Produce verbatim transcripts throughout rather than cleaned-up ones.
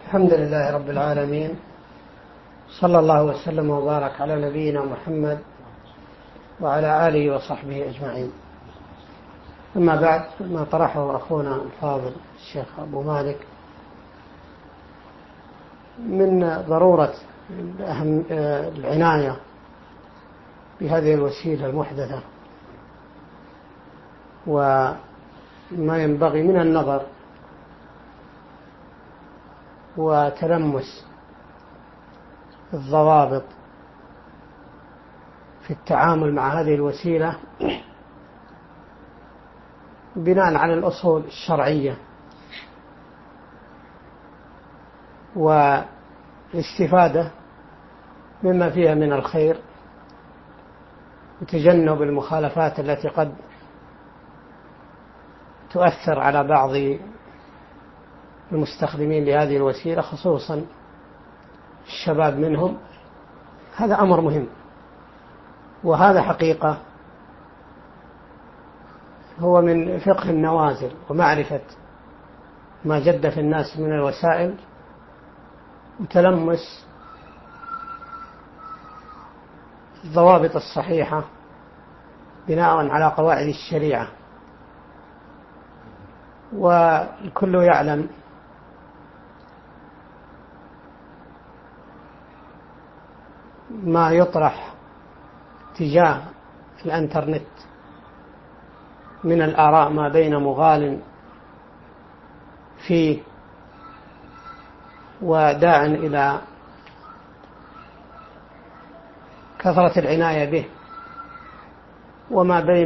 الحمد لله رب العالمين، صلى الله وسلم وبارك على نبينا محمد وعلى آله وصحبه أجمعين. أما بعد، ما طرحه أخونا الفاضل الشيخ أبو مالك من ضرورة أهم العناية بهذه الوسيلة المحدثة، وما ينبغي من النظر وتلمس الضوابط في التعامل مع هذه الوسيلة بناء على الأصول الشرعية، والاستفادة مما فيها من الخير وتجنب المخالفات التي قد تؤثر على بعض المستخدمين لهذه الوسيلة، خصوصا الشباب منهم. هذا أمر مهم، وهذا حقيقة هو من فقه النوازل ومعرفة ما جد في الناس من الوسائل وتلمس الضوابط الصحيحة بناء على قواعد الشريعة. والكل يعلم ما يطرح تجاه الانترنت من الآراء ما بين مغال فيه وداع إلى كثرة العناية به، وما بين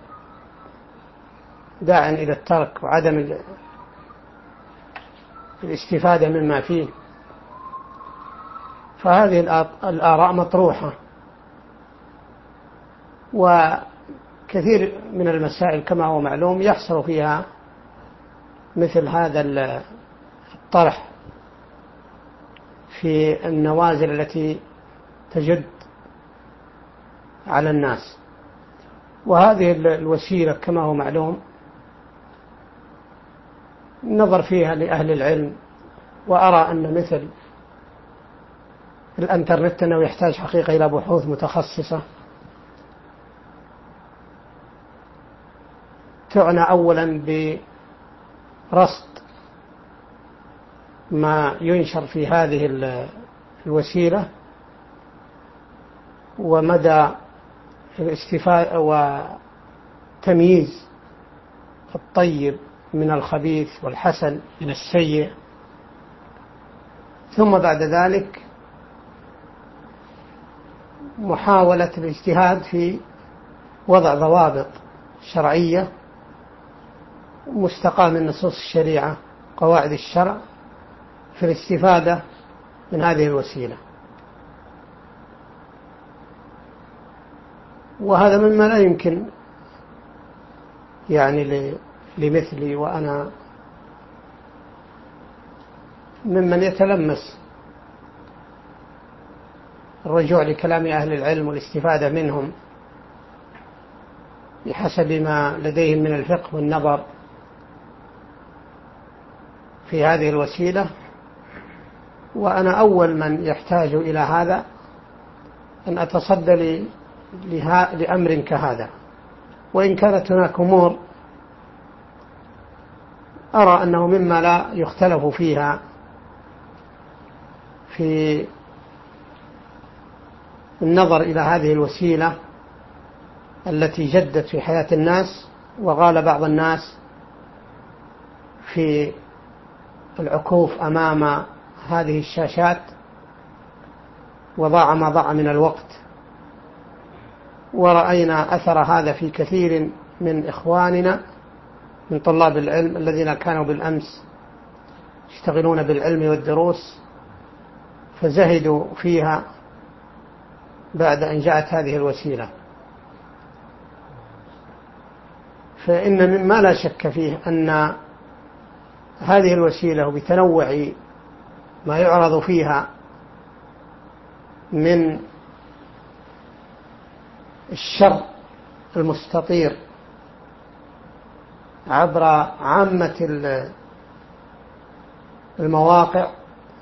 داع إلى الترك وعدم الاستفادة مما فيه. فهذه الآراء مطروحة، وكثير من المسائل كما هو معلوم يحصل فيها مثل هذا الطرح في النوازل التي تجد على الناس. وهذه الوسيلة كما هو معلوم نظر فيها لأهل العلم، وأرى أن مثل الانترنت أنه يحتاج حقيقة إلى بحوث متخصصة تعنى أولا برصد ما ينشر في هذه الوسيلة ومدى الاستفادة وتمييز الطيب من الخبيث والحسن من السيء، ثم بعد ذلك محاولة الاجتهاد في وضع ضوابط شرعية مستقاة من نصوص الشريعة قواعد الشرع في الاستفادة من هذه الوسيلة. وهذا مما لا يمكن يعني لمثلي وأنا ممن يتلمس الرجوع لكلام أهل العلم والاستفادة منهم بحسب ما لديهم من الفقه والنظر في هذه الوسيلة. وأنا أول من يحتاج إلى هذا أن أتصدى لأمر كهذا، وإن كانت هناك أمور أرى أنه مما لا يختلف فيها في النظر إلى هذه الوسيلة التي جدت في حياة الناس، وغال بعض الناس في العكوف أمام هذه الشاشات وضاع ما ضاع من الوقت. ورأينا أثر هذا في كثير من إخواننا من طلاب العلم الذين كانوا بالأمس يشتغلون بالعلم والدروس فزهدوا فيها بعد أن جاءت هذه الوسيلة. فإن مما لا شك فيه أن هذه الوسيلة بتنوع ما يعرض فيها من الشر المستطير عبر عامة المواقع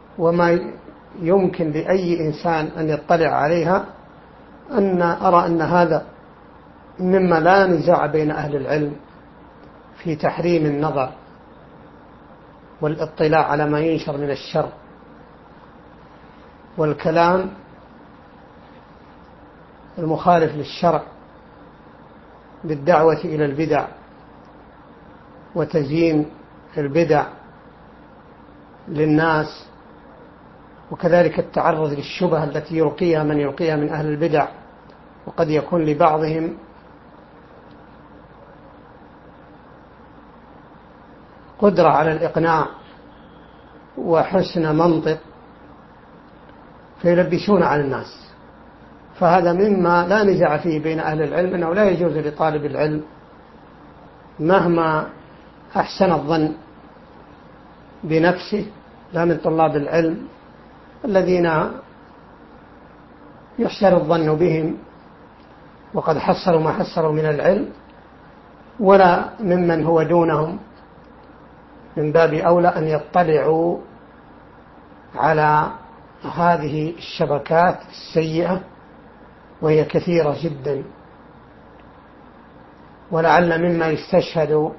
وما يمكن لأي إنسان أن يطلع عليها، أن أرى أن هذا مما لا نزاع بين أهل العلم في تحريم النظر والاطلاع على ما ينشر من الشر والكلام المخالف للشرع بالدعوة إلى البدع وتزيين البدع للناس، وكذلك التعرض للشبه التي يلقيها من يلقيها من أهل البدع، وقد يكون لبعضهم قدرة على الإقناع وحسن منطق فيلبسون على الناس. فهذا مما لا نزاع فيه بين أهل العلم، أنه لا يجوز لطالب العلم مهما أحسن الظن بنفسه، لا من طلاب العلم الذين يحسن الظن بهم وقد حصلوا ما حصلوا من العلم، ولا ممن هو دونهم، من باب أولى أن يطلعوا على هذه الشبكات السيئة وهي كثيرة جدا. ولعل مما يستشهد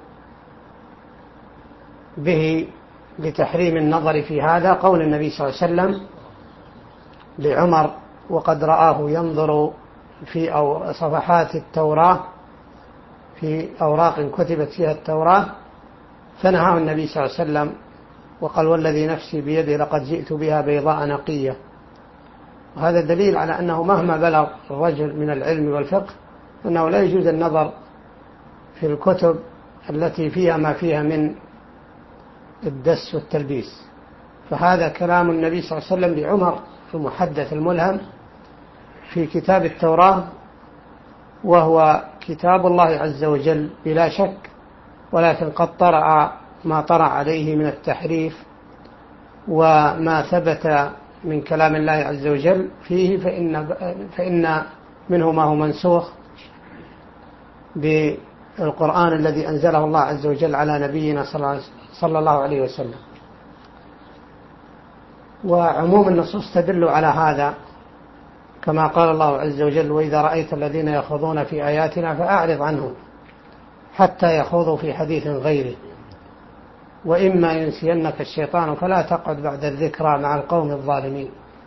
به لتحريم النظر في هذا قول النبي صلى الله عليه وسلم لعمر وقد رآه ينظر في أو صفحات التوراة، في أوراق كتبت فيها التوراة، فنهاه النبي صلى الله عليه وسلم وقال والذي نفسي بيده لقد جئت بها بيضاء نقية. وهذا دليل على أنه مهما بلغ الرجل من العلم والفقه أنه لا يجوز النظر في الكتب التي فيها ما فيها من الدس والتلبيس. فهذا كلام النبي صلى الله عليه وسلم لعمر المحدث الملهم في كتاب التوراة، وهو كتاب الله عز وجل بلا شك، ولكن قد طرأ ما طرأ عليه من التحريف وما ثبت من كلام الله عز وجل فيه، فإن, فإن منه ما هو منسوخ بالقرآن الذي أنزله الله عز وجل على نبينا صلى الله عليه وسلم. وعموم النصوص تدل على هذا، كما قال الله عز وجل وإذا رأيت الذين يخوضون في آياتنا فأعرض عنهم حتى يخوضوا في حديث غيره وإما ينسينك الشيطان فلا تقعد بعد الذكرى مع القوم الظالمين.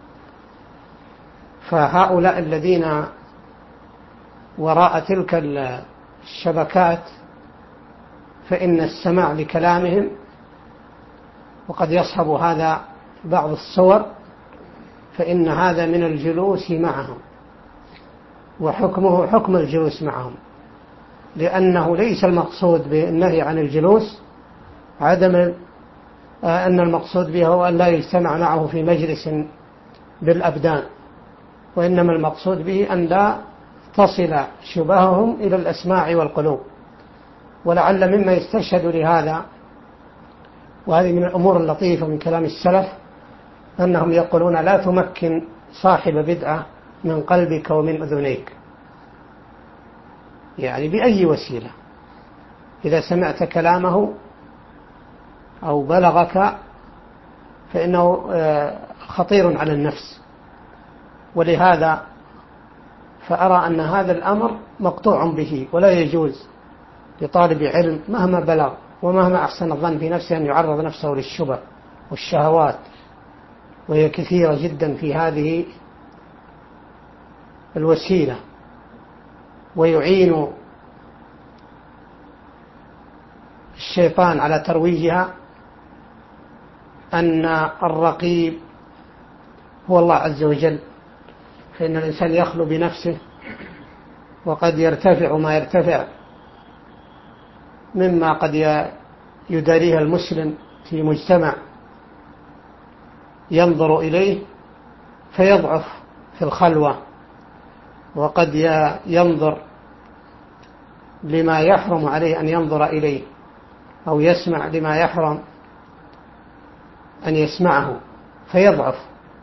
فهؤلاء الذين وراء تلك الشبكات فإن السماع لكلامهم، وقد يصحب هذا بعض الصور، فإن هذا من الجلوس معهم، وحكمه حكم الجلوس معهم، لأنه ليس المقصود بالنهي عن الجلوس عدم أن المقصود به هو أن لا يجتمع معه في مجلس بالأبدان، وإنما المقصود به أن لا تصل شبههم إلى الأسماع والقلوب. ولعل مما يستشهد لهذا، وهذه من الأمور اللطيفة من كلام السلف، أنهم يقولون لا تمكن صاحب بدعة من قلبك ومن أذنيك، يعني بأي وسيلة إذا سمعت كلامه أو بلغك فإنه خطير على النفس. ولهذا فأرى أن هذا الأمر مقطوع به، ولا يجوز لطالب علم مهما بلغ ومهما أحسن الظن في نفسه أن يعرض نفسه للشبه والشهوات، وهي كثيرة جدا في هذه الوسيلة. ويعين الشيطان على ترويجها أن الرقيب هو الله عز وجل، فإن الإنسان يخلو بنفسه وقد يرتفع ما يرتفع مما قد يداريها المسلم في مجتمع ينظر إليه فيضعف في الخلوة، وقد ينظر لما يحرم عليه أن ينظر إليه أو يسمع لما يحرم أن يسمعه فيضعف.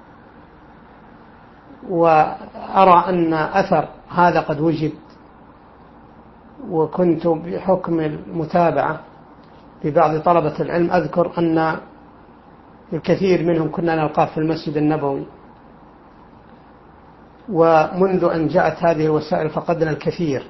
وأرى أن أثر هذا قد وجد، وكنت بحكم المتابعة ببعض طلبة العلم أذكر أن الكثير منهم كنا نلقاه في المسجد النبوي، ومنذ أن جاءت هذه الوسائل فقدنا الكثير.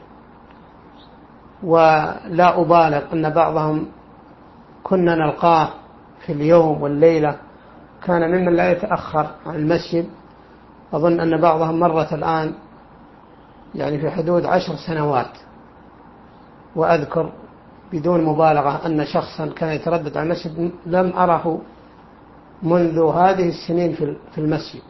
ولا أبالغ أن بعضهم كنا نلقاه في اليوم والليلة، كان ممن لا يتأخر عن المسجد. أظن أن بعضهم مرت الآن يعني في حدود عشر سنوات، وأذكر بدون مبالغة أن شخصا كان يتردد على المسجد لم أره منذ هذه السنين في المسجد.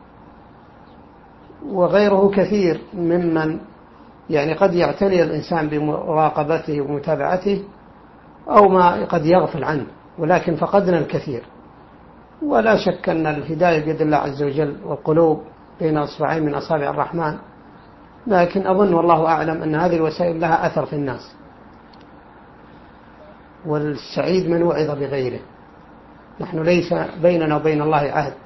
وغيره كثير ممن يعني قد يعتني الإنسان بمراقبته ومتابعته أو ما قد يغفل عنه، ولكن فقدنا الكثير. ولا شك أن الهداية بيد الله عز وجل، والقلوب بين أصبعين من أصابع الرحمن، لكن أظن والله أعلم أن هذه الوسائل لها أثر في الناس، والسعيد من وعظ بغيره. نحن ليس بيننا وبين الله عهد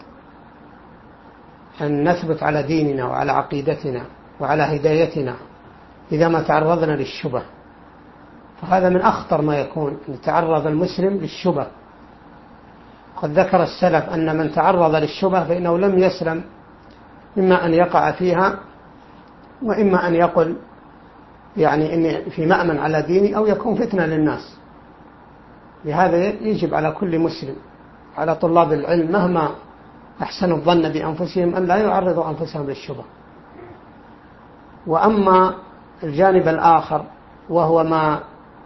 أن نثبت على ديننا وعلى عقيدتنا وعلى هدايتنا إذا ما تعرضنا للشبه، فهذا من أخطر ما يكون، أن يتعرض المسلم للشبه. قد ذكر السلف أن من تعرض للشبه فإنه لم يسلم إما أن يقع فيها، وإما أن يقل يعني إني في مأمن على ديني، أو يكون فتنة للناس. لهذا يجب على كل مسلم، على طلاب العلم مهما أحسنوا الظن بأنفسهم، أن لا يعرضوا أنفسهم للشبه. وأما الجانب الآخر وهو ما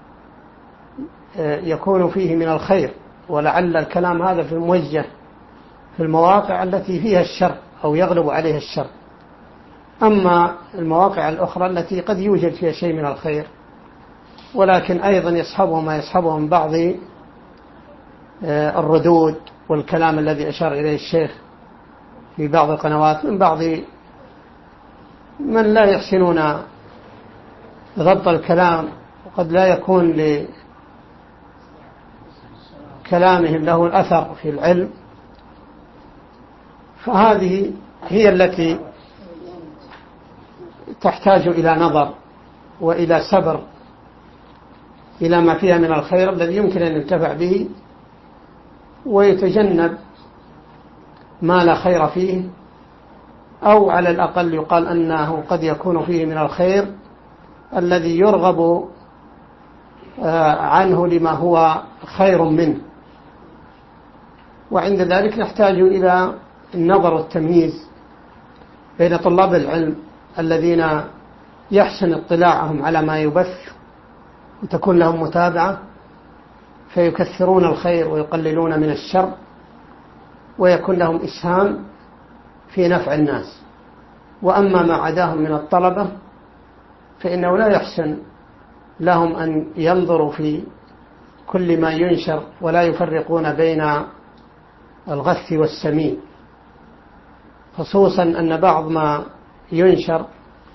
يكون فيه من الخير، ولعل الكلام هذا في موجه في المواقع التي فيها الشر أو يغلب عليها الشر. أما المواقع الأخرى التي قد يوجد فيها شيء من الخير، ولكن أيضا يصحبه ما يصحبه من بعض الردود والكلام الذي أشار إليه الشيخ في بعض القنوات من بعض من لا يحسنون ضبط الكلام، وقد لا يكون لكلامهم له أثر في العلم. فهذه هي التي تحتاج إلى نظر وإلى صبر إلى ما فيها من الخير الذي يمكن أن ينتفع به، ويتجنب ما لا خير فيه، أو على الأقل يقال أنه قد يكون فيه من الخير الذي يرغب عنه لما هو خير منه. وعند ذلك نحتاج إلى النظر والتمييز بين طلاب العلم الذين يحسن اطلاعهم على ما يبث وتكون لهم متابعة، فيكثرون الخير ويقللون من الشر، ويكون لهم إسهام في نفع الناس. وأما ما عداهم من الطلبة فإنه لا يحسن لهم أن ينظروا في كل ما ينشر، ولا يفرقون بين الغث والسمين، خصوصا أن بعض ما ينشر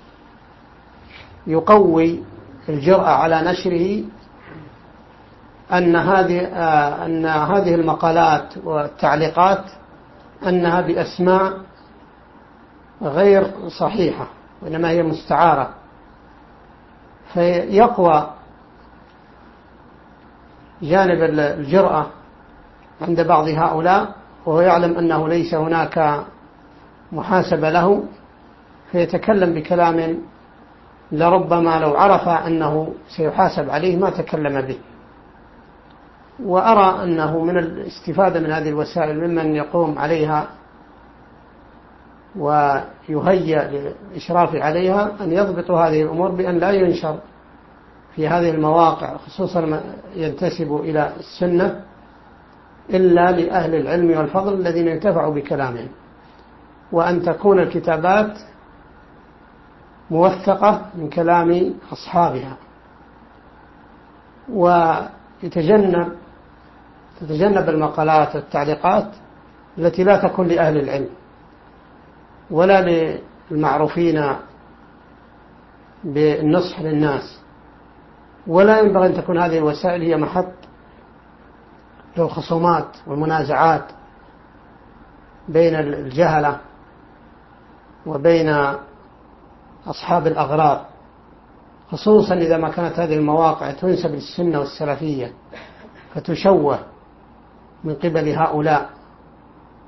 يقوي الجرأة على نشره أن هذه أن هذه المقالات والتعليقات أنها بأسماء غير صحيحة، وإنما هي مستعارة، فيقوى جانب الجرأة عند بعض هؤلاء، وهو يعلم أنه ليس هناك محاسبة له، فيتكلم بكلام لربما لو عرف أنه سيحاسب عليه ما تكلم به. وأرى أنه من الاستفادة من هذه الوسائل ممن يقوم عليها ويهيأ للإشراف عليها أن يضبطوا هذه الأمور بأن لا ينشر في هذه المواقع، خصوصا ما ينتسب إلى السنة، إلا لأهل العلم والفضل الذين ينتفعوا بكلامهم، وأن تكون الكتابات موثقة من كلام أصحابها، ويتجنب تتجنب المقالات والتعليقات التي لا تكون لأهل العلم ولا للمعروفين بالنصح للناس. ولا ينبغي أن تكون هذه الوسائل هي محط للخصومات والمنازعات بين الجهلة وبين أصحاب الأغراض، خصوصا إذا ما كانت هذه المواقع تنسب للسنة والسلفية فتشوه من قبل هؤلاء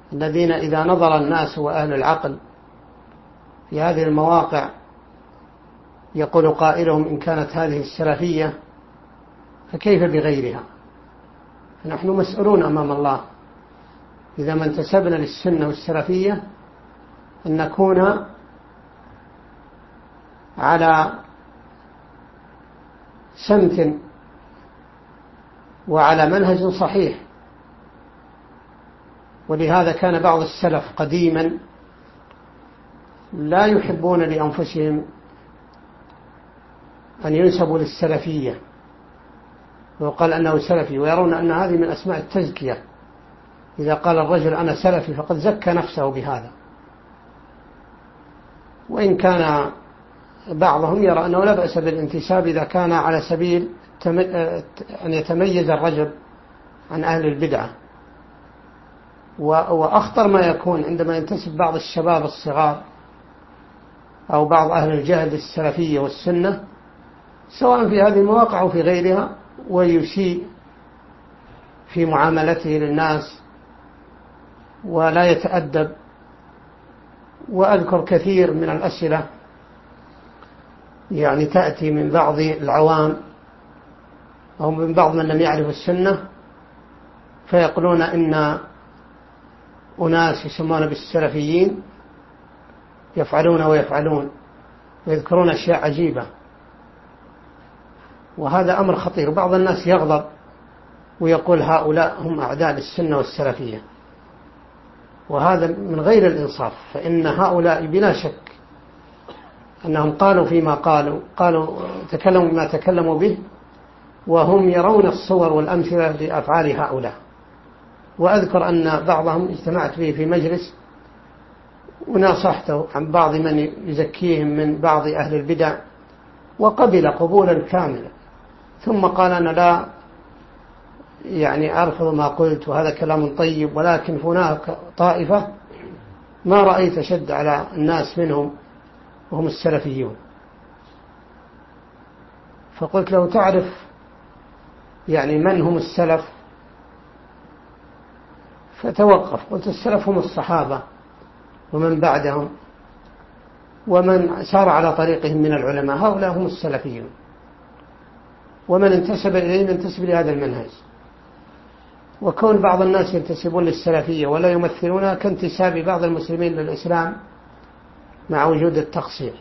الذين إذا نظر الناس وأهل العقل في هذه المواقع يقول قائلهم إن كانت هذه السلفية فكيف بغيرها؟ فنحن مسؤولون أمام الله إذا ما انتسبنا للسنة والسلفية أن نكون على سمت وعلى منهج صحيح. ولهذا كان بعض السلف قديما لا يحبون لأنفسهم أن ينسبوا للسلفية ويقال أنه سلفي، ويرون أن هذه من أسماء التزكية، إذا قال الرجل أنا سلفي فقد زكى نفسه بهذا. وإن كان بعضهم يرى أنه لا بأس بالانتساب إذا كان على سبيل أن يتميز الرجل عن أهل البدعة. وأخطر ما يكون عندما ينتسب بعض الشباب الصغار أو بعض أهل الجهل السلفية والسنة سواء في هذه المواقع أو في غيرها، ويسيء في معاملته للناس ولا يتأدب. وأذكر كثير من الأسئلة يعني تأتي من بعض العوام أو من بعض من لم يعرف السنة فيقولون إن أناس يسمون بالسلفيين يفعلون ويفعلون ويذكرون أشياء عجيبة، وهذا أمر خطير. بعض الناس يغضب ويقول هؤلاء هم أعداء السنة والسلفية، وهذا من غير الإنصاف. فإن هؤلاء بلا شك أنهم قالوا فيما قالوا قالوا تكلموا بما تكلموا به، وهم يرون الصور والأمثلة لأفعال هؤلاء. وأذكر أن بعضهم اجتمعت به في مجلس وناصحته عن بعض من يزكيهم من بعض أهل البدع وقبل قبولا كاملا، ثم قال أنا لا يعني أرفض ما قلت وهذا كلام طيب، ولكن هناك طائفة ما رأيت شد على الناس منهم وهم السلفيون. فقلت له تعرف يعني من هم السلف؟ فتوقف. قلت السلف هم الصحابة ومن بعدهم ومن سار على طريقهم من العلماء، هؤلاء هم السلفيون، ومن انتسب إليهم ينتسب لهذا المنهج. وكون بعض الناس ينتسبون للسلفية ولا يمثلونها كانتساب بعض المسلمين للإسلام مع وجود التقصير.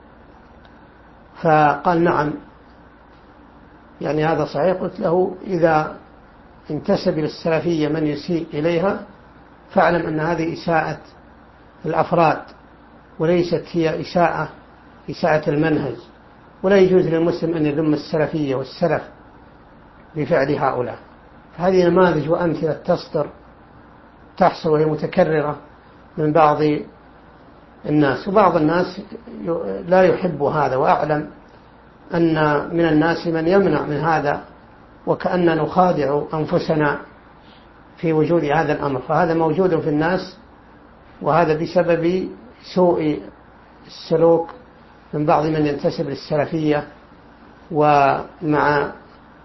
فقال نعم يعني هذا صحيح. قلت له إذا انتسب للسلفية من يسيء إليها فاعلم أن هذه إساءة الأفراد وليست هي إساءة إساءة المنهج، ولا يجوز للمسلم أن يذم السلفية والسلف بفعل هؤلاء. هذه نماذج وأمثلة تصدر تحصل وهي متكررة من بعض الناس، وبعض الناس لا يحب هذا. وأعلم أن من الناس من يمنع من هذا وكأننا نخادع أنفسنا في وجود هذا الأمر. فهذا موجود في الناس، وهذا بسبب سوء السلوك من بعض من ينتسب للسلفية، ومع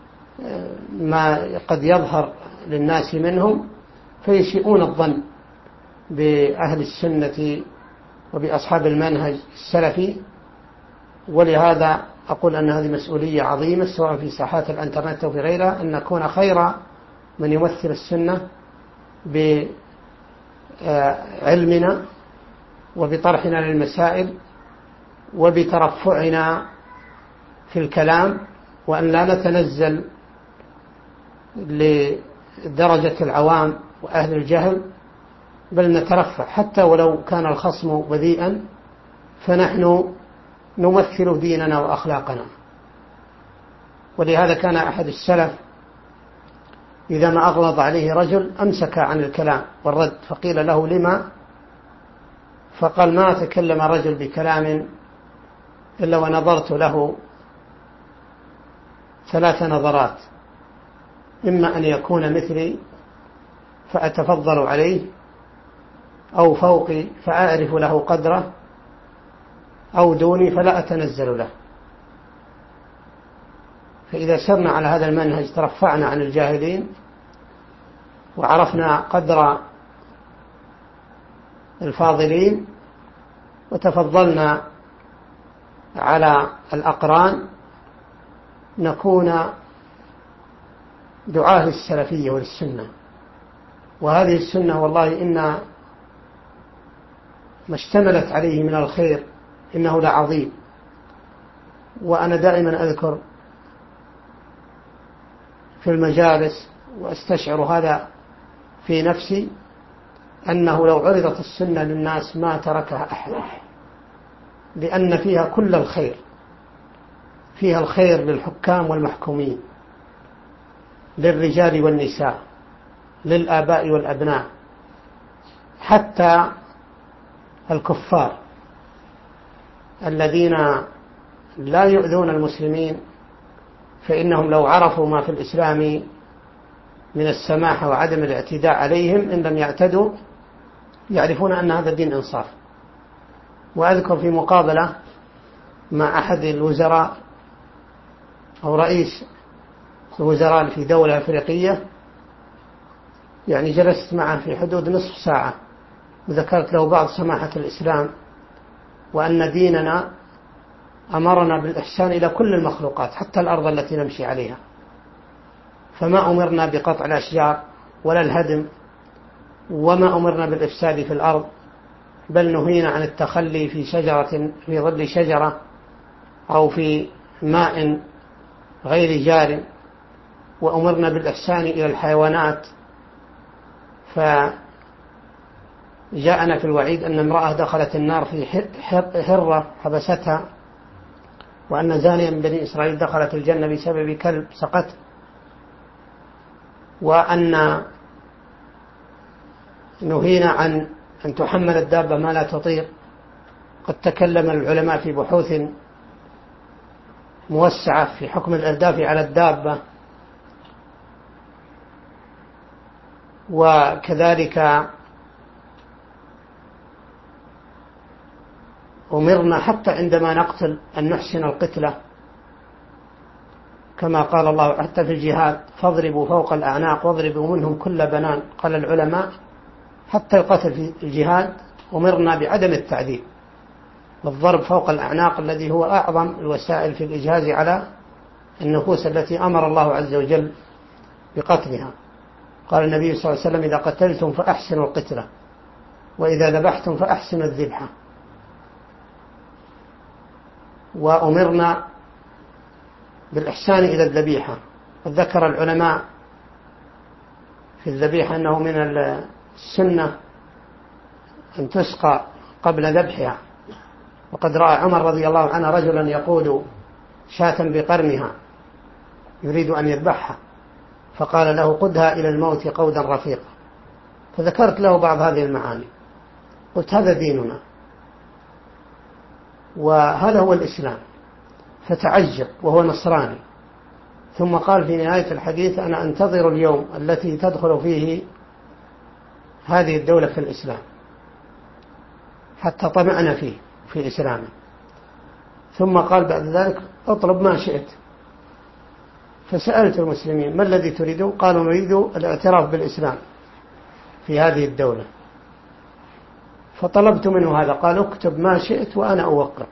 ما قد يظهر للناس منهم فيسيئون الظن بأهل السنة وبأصحاب المنهج السلفي. ولهذا أقول أن هذه مسؤولية عظيمة سواء في ساحات الانترنت أو في غيرها، أن نكون خير من يمثل السنة بعلمنا وبطرحنا للمسائل وبترفعنا في الكلام، وأن لا نتنزل لدرجة العوام وأهل الجهل، بل نترفع حتى ولو كان الخصم بذيئا، فنحن نمثل ديننا وأخلاقنا. ولهذا كان أحد السلف إذا ما أغلظ عليه رجل أمسك عن الكلام والرد، فقيل له لما؟ فقال ما تكلم رجل بكلام إلا ونظرت له ثلاث نظرات، إما أن يكون مثلي فأتفضل عليه، أو فوقي فأعرف له قدره، أو دوني فلا أتنزل له. فإذا سرنا على هذا المنهج ترفعنا عن الجاهلين وعرفنا قدر الفاضلين وتفضلنا على الأقران نكون دعاة للسلفية وللسنة. وهذه السنة والله إن ما اشتملت عليه من الخير إنه لعظيم. وأنا دائما أذكر في المجالس وأستشعر هذا في نفسي أنه لو عرضت السنة للناس ما تركها أحد، لأن فيها كل الخير، فيها الخير للحكام والمحكومين، للرجال والنساء، للآباء والأبناء، حتى الكفار الذين لا يؤذون المسلمين فإنهم لو عرفوا ما في الإسلام من السماحة وعدم الاعتداء عليهم إن لم يعتدوا يعرفون أن هذا الدين إنصاف. وأذكر في مقابلة مع أحد الوزراء أو رئيس الوزراء في دولة أفريقية، يعني جلست معه في حدود نصف ساعة وذكرت له بعض سماحة الإسلام وأن ديننا أمرنا بالإحسان إلى كل المخلوقات حتى الأرض التي نمشي عليها، فما أمرنا بقطع الأشجار ولا الهدم، وما أمرنا بالإفساد في الأرض، بل نهينا عن التخلي في شجرة في ظل شجرة أو في ماء غير جار، وأمرنا بالإحسان إلى الحيوانات. فجاءنا في الوعيد أن امرأة دخلت النار في هرة حبستها، وأن زانيا من بني إسرائيل دخلت الجنة بسبب كلب سقط، وأن نهينا عن أن تحمل الدابة ما لا تطيق. قد تكلم العلماء في بحوث موسعة في حكم الإرداف على الدابة. وكذلك أمرنا حتى عندما نقتل أن نحسن القتلة، كما قال الله حتى في الجهاد فاضربوا فوق الأعناق واضربوا منهم كل بنان. قال العلماء حتى القتل في الجهاد أمرنا بعدم التعذيب، والضرب فوق الأعناق الذي هو أعظم الوسائل في الإجهاز على النفوس التي أمر الله عز وجل بقتلها. قال النبي صلى الله عليه وسلم إذا قتلتم فأحسنوا القتلة وإذا ذبحتم فأحسنوا الذبحة. وأمرنا بالإحسان إلى الذبيحة. وذكر العلماء في الذبيحة أنه من السنة أن تسقى قبل ذبحها. وقد رأى عمر رضي الله عنه رجلا يقود شاة بقرنها يريد أن يذبحها، فقال له قدها إلى الموت قودا رفيقا. فذكرت له بعض هذه المعاني، قلت هذا ديننا وهذا هو الإسلام. فتعجب وهو نصراني، ثم قال في نهاية الحديث أنا أنتظر اليوم التي تدخل فيه هذه الدولة في الإسلام، حتى طمعنا فيه في إسلامه. ثم قال بعد ذلك اطلب ما شئت. فسألت المسلمين ما الذي تريدون؟ قالوا نريد الاعتراف بالإسلام في هذه الدولة. فطلبت منه هذا، قال اكتب ما شئت وأنا أوقع.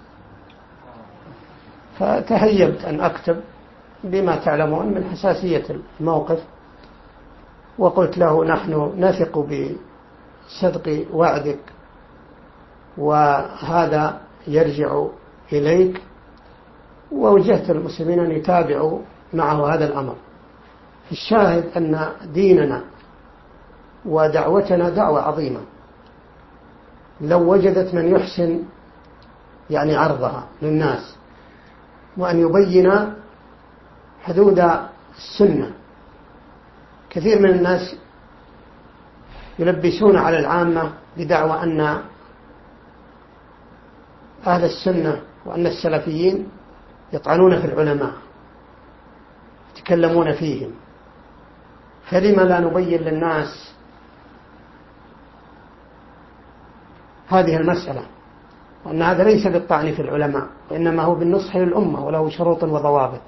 فتهيبت أن أكتب بما تعلمون من حساسية الموقف، وقلت له نحن نثق بصدق وعدك وهذا يرجع إليك، ووجهت المسلمين أن يتابعوا معه هذا الأمر. الشاهد أن ديننا ودعوتنا دعوة عظيمة، لو وجدت من يحسن يعني عرضها للناس وأن يبين حدود السنة. كثير من الناس يلبسون على العامة بدعوى أن أهل السنة وأن السلفيين يطعنون في العلماء يتكلمون فيهم. فلما لا نبين للناس هذه المسألة، وأن هذا ليس بالطعن في العلماء وإنما هو بالنصح للأمة وله شروط وضوابط.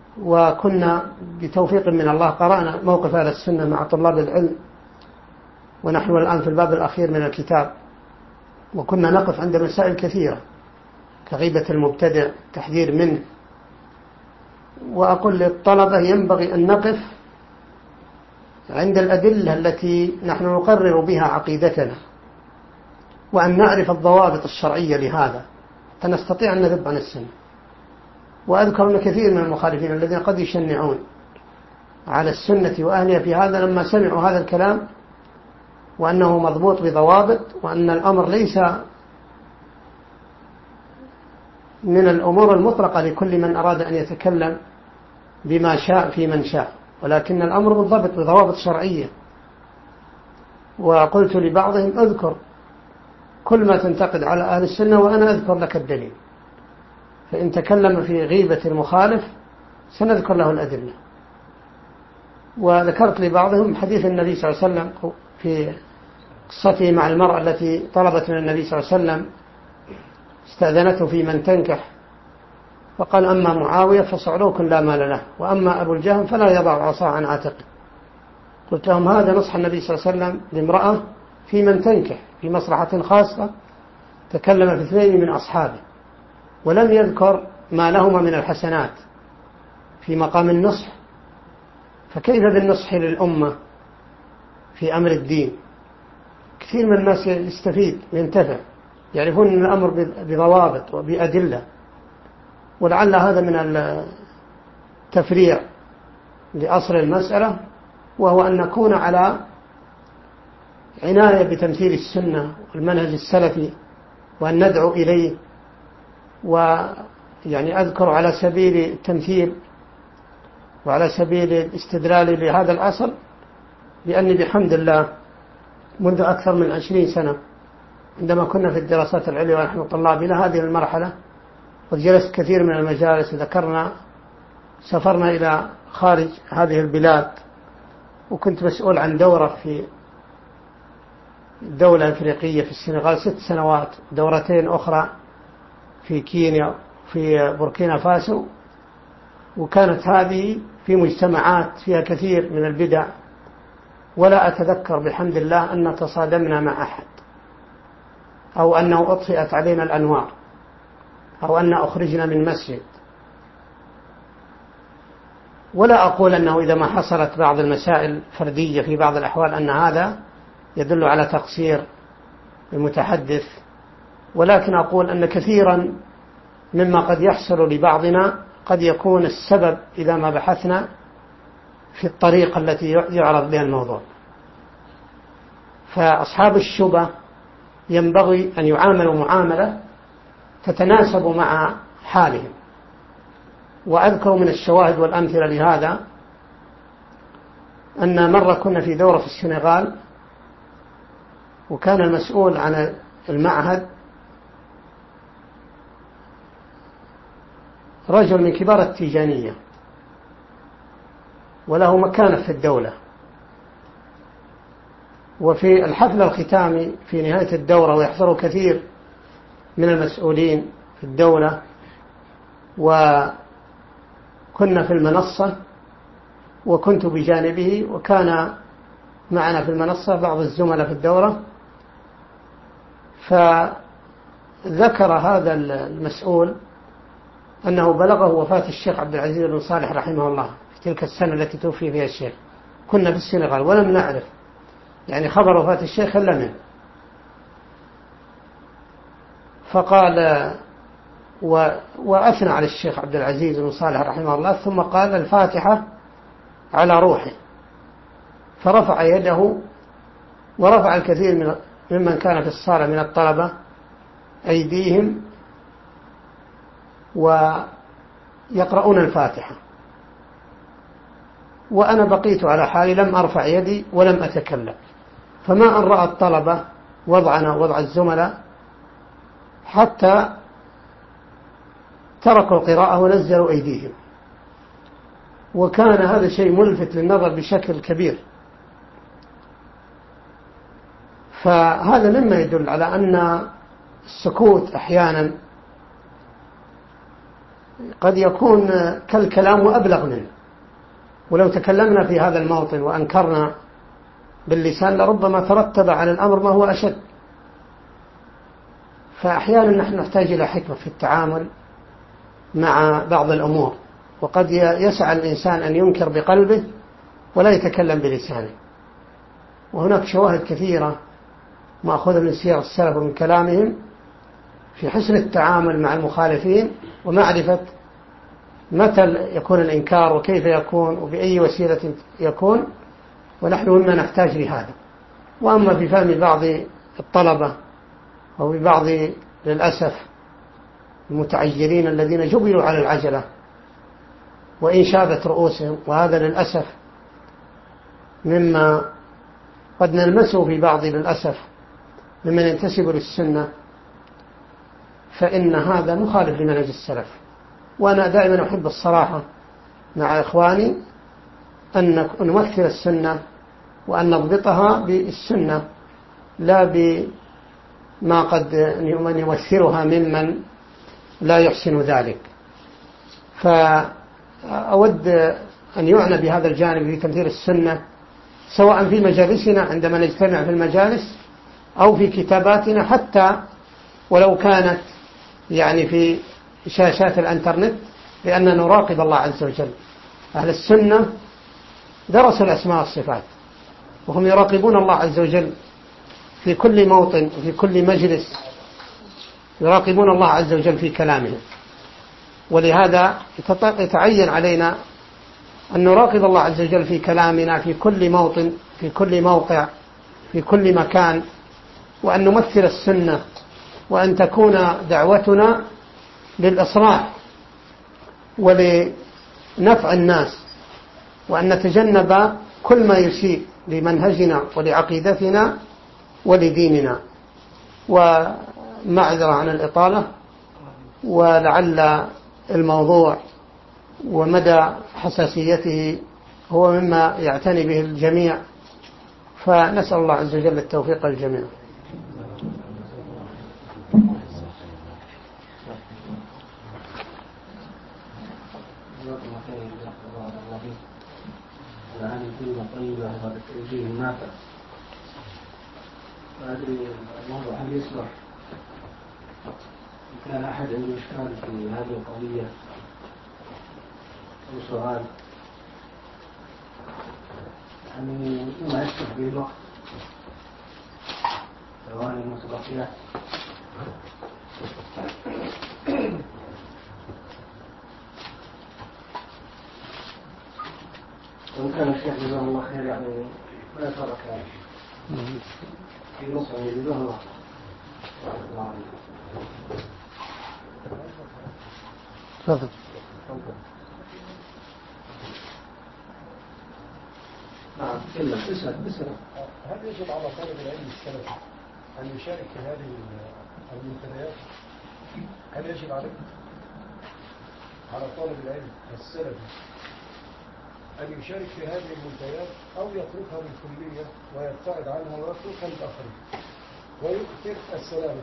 وكنا بتوفيق من الله قرأنا موقف أهل السنة مع طلاب العلم ونحن الآن في الباب الأخير من الكتاب، وكنا نقف عند مسائل كثيرة كغيبة المبتدع، تحذير منه. وأقول للطلبة ينبغي أن نقف عند الأدلة التي نحن نقرر بها عقيدتنا، وأن نعرف الضوابط الشرعية لهذا فنستطيع أن نذب عن السنة. وأذكر أن كثير من المخالفين الذين قد يشنعون على السنة وأهلها في هذا لما سمعوا هذا الكلام وأنه مضبوط بضوابط، وأن الأمر ليس من الأمور المطلقة لكل من أراد أن يتكلم بما شاء في من شاء، ولكن الأمر منضبط بضوابط شرعية. وقلت لبعضهم اذكر كل ما تنتقد على أهل السنة وأنا أذكر لك الدليل، فإن تكلم في غيبة المخالف سنذكر له الأدلة. وذكرت لبعضهم حديث النبي صلى الله عليه وسلم في قصته مع المرأة التي طلبت من النبي صلى الله عليه وسلم، استأذنته في من تنكح، فقال أما معاوية فصعلوك لا مال له، وأما أبو الجهم فلا يضع عصا عن عاتقه. قلت لهم هذا نصح النبي صلى الله عليه وسلم لامرأة في من تنكح في مصلحة خاصة، تكلم في اثنين من أصحابه ولم يذكر ما لهما من الحسنات في مقام النصح، فكيف بالنصح للأمة في أمر الدين؟ كثير من الناس يستفيد وينتفع، يعرفون أن الأمر بضوابط وبأدلة. ولعل هذا من التفريع لأصل المسألة، وهو أن نكون على عناية بتمثيل السنة والمنهج السلفي وأن ندعو إليه. ويعني أذكر على سبيل التمثيل وعلى سبيل الاستدلال لهذا الأصل بأني بحمد الله منذ أكثر من عشرين سنة عندما كنا في الدراسات العليا ونحن طلاب إلى هذه المرحلة، وجلست كثير من المجالس وذكرنا سافرنا إلى خارج هذه البلاد، وكنت مسؤول عن دورة في دولة أفريقية في السنغال ست سنوات، دورتين أخرى في كينيا في بوركينا فاسو، وكانت هذه في مجتمعات فيها كثير من البدع، ولا أتذكر بحمد الله أن تصادمنا مع أحد أو أنه أطفئت علينا الأنوار أو أن أخرجنا من مسجد. ولا أقول أنه إذا ما حصلت بعض المسائل فردية في بعض الأحوال أن هذا يدل على تقصير المتحدث، ولكن أقول أن كثيرا مما قد يحصل لبعضنا قد يكون السبب إذا ما بحثنا في الطريقة التي يعرض بها الموضوع. فأصحاب الشبه ينبغي أن يعاملوا معاملة تتناسب مع حالهم. وأذكر من الشواهد والأمثلة لهذا أن مرة كنا في دورة في السنغال، وكان المسؤول عن المعهد رجل من كبار التيجانية وله مكانة في الدولة. وفي الحفل الختامي في نهاية الدورة ويحضر كثير من المسؤولين في الدولة، وكنا في المنصة وكنت بجانبه، وكان معنا في المنصة بعض الزملاء في الدورة، فذكر هذا المسؤول أنه بلغه وفاة الشيخ عبد العزيز بن صالح رحمه الله في تلك السنة التي توفي فيها الشيخ. كنا في السنغال ولم نعرف يعني خبر وفاة الشيخ إلا منه، فقال و... وأثنى على الشيخ عبد العزيز بن صالح رحمه الله، ثم قال الفاتحة على روحه، فرفع يده ورفع الكثير من ممن كان في الصالة من الطلبة أيديهم ويقرؤون الفاتحة، وأنا بقيت على حالي لم أرفع يدي ولم أتكلم. فما أن رأى الطلبة وضعنا وضع الزملاء حتى تركوا القراءة ونزلوا أيديهم، وكان هذا شيء ملفت للنظر بشكل كبير. فهذا مما يدل على أن السكوت أحيانا قد يكون كالكلام وأبلغ منه. ولو تكلمنا في هذا الموطن وأنكرنا باللسان لربما ترتب على الأمر ما هو أشد. فأحيانا نحن نحتاج إلى حكمة في التعامل مع بعض الأمور، وقد يسعى الإنسان أن ينكر بقلبه ولا يتكلم بلسانه. وهناك شواهد كثيرة مأخوذة من سير السلف ومن كلامهم في حسن التعامل مع المخالفين ومعرفة متى يكون الإنكار وكيف يكون وبأي وسيلة يكون، ونحن هنا نحتاج لهذا. وأما في فهم بعض الطلبة أو ببعض للأسف المتعجلين الذين جبلوا على العجلة وإن شابت رؤوسهم، وهذا للأسف مما قد نلمسه في بعض للأسف ممن ينتسب للسنة، فإن هذا مخالف لمنهج السلف. وأنا دائما أحب الصراحة مع إخواني أن نمثل السنة وأن نضبطها بالسنة لا بما قد من يمثلها ممن لا يحسن ذلك. فأود أن يعنى بهذا الجانب في تمثيل السنة، سواء في مجالسنا عندما نجتمع في المجالس أو في كتاباتنا، حتى ولو كانت يعني في شاشات الانترنت، لأننا نراقب الله عز وجل. أهل السنة درسوا الأسماء والصفات، وهم يراقبون الله عز وجل في كل موطن وفي كل مجلس، يراقبون الله عز وجل في كلامهم. ولهذا يتعين علينا أن نراقب الله عز وجل في كلامنا في كل موطن، في كل موقع، في كل مكان، وأن نمثل السنة، وأن تكون دعوتنا للإصلاح ولنفع الناس، وأن نتجنب كل ما يسيء لمنهجنا ولعقيدتنا ولديننا. ومعذرة عن الإطالة، ولعل الموضوع ومدى حساسيته هو مما يعتني به الجميع، فنسأل الله عز وجل التوفيق للجميع. هذه كلمة طيبة وهذا التوجيه النافع. فأدري الموضوع هل يصلح إن كان أحد عنده إشكال في هذه القضية أو سؤال، يعني ما يصلح به الوقت ثواني متبقية. وإن كان الشيخ جزاه الله خير يعني ما ترك في نصر جزاه الله. تفضل. نعم تكلم. اسأل اسأل. هل يجب على طالب العلم السلفي أن يشارك في هذه المنتديات؟ هل يجب عليه على طالب العلم السلفي أن يشارك في هذه المنتديات، أو يتركها بالكلية ويبتعد عنها ويتركها للآخرين ويؤثر السلامة؟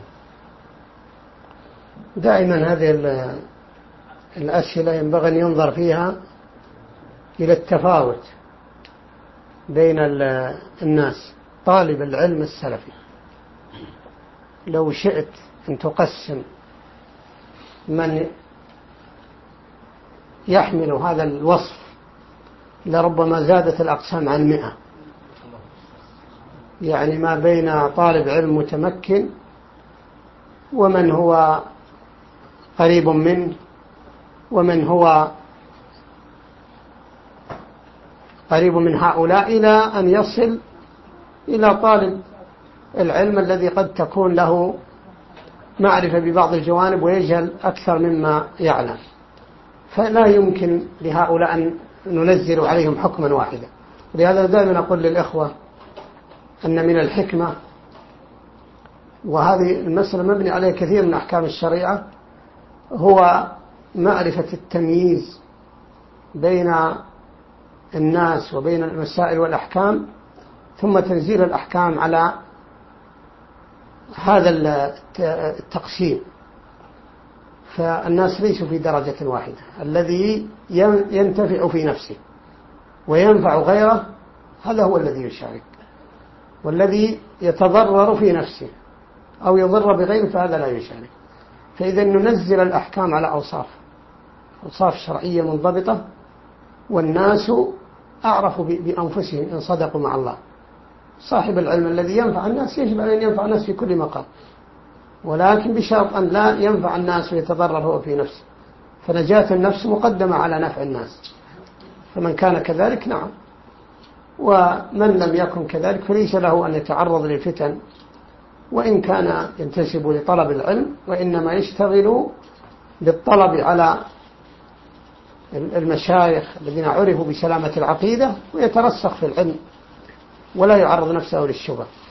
دائما هذه الأسئلة ينبغي أن ينظر فيها إلى التفاوت بين الناس. طالب العلم السلفي لو شئت أن تقسم من يحمل هذا الوصف لربما زادت الأقسام عن مئة، يعني ما بين طالب علم متمكن ومن هو قريب منه ومن هو قريب من هؤلاء، إلى أن يصل إلى طالب العلم الذي قد تكون له معرفة ببعض الجوانب ويجهل أكثر مما يعلم. فلا يمكن لهؤلاء أن ننزل عليهم حكما واحدا. ولهذا دائما أقول للإخوة أن من الحكمة، وهذه المسألة مبني عليه كثير من أحكام الشريعة، هو معرفة التمييز بين الناس وبين المسائل والأحكام، ثم تنزيل الأحكام على هذا التقسيم. فالناس ليسوا في درجة واحدة، الذي ينتفع في نفسه وينفع غيره هذا هو الذي يشارك. والذي يتضرر في نفسه أو يضر بغيره فهذا لا يشارك. فإذا ننزل الأحكام على أوصاف أوصاف شرعية منضبطة، والناس أعرف بأنفسهم إن صدقوا مع الله. صاحب العلم الذي ينفع الناس يجب عليه أن ينفع الناس في كل مقام، ولكن بشرط أن لا ينفع الناس ويتضرر هو في نفسه، فنجاة النفس مقدمة على نفع الناس. فمن كان كذلك نعم، ومن لم يكن كذلك فليس له أن يتعرض للفتن، وإن كان ينتسب لطلب العلم، وإنما يشتغل بالطلب على المشايخ الذين عرفوا بسلامة العقيدة ويترسخ في العلم ولا يعرض نفسه للشبه.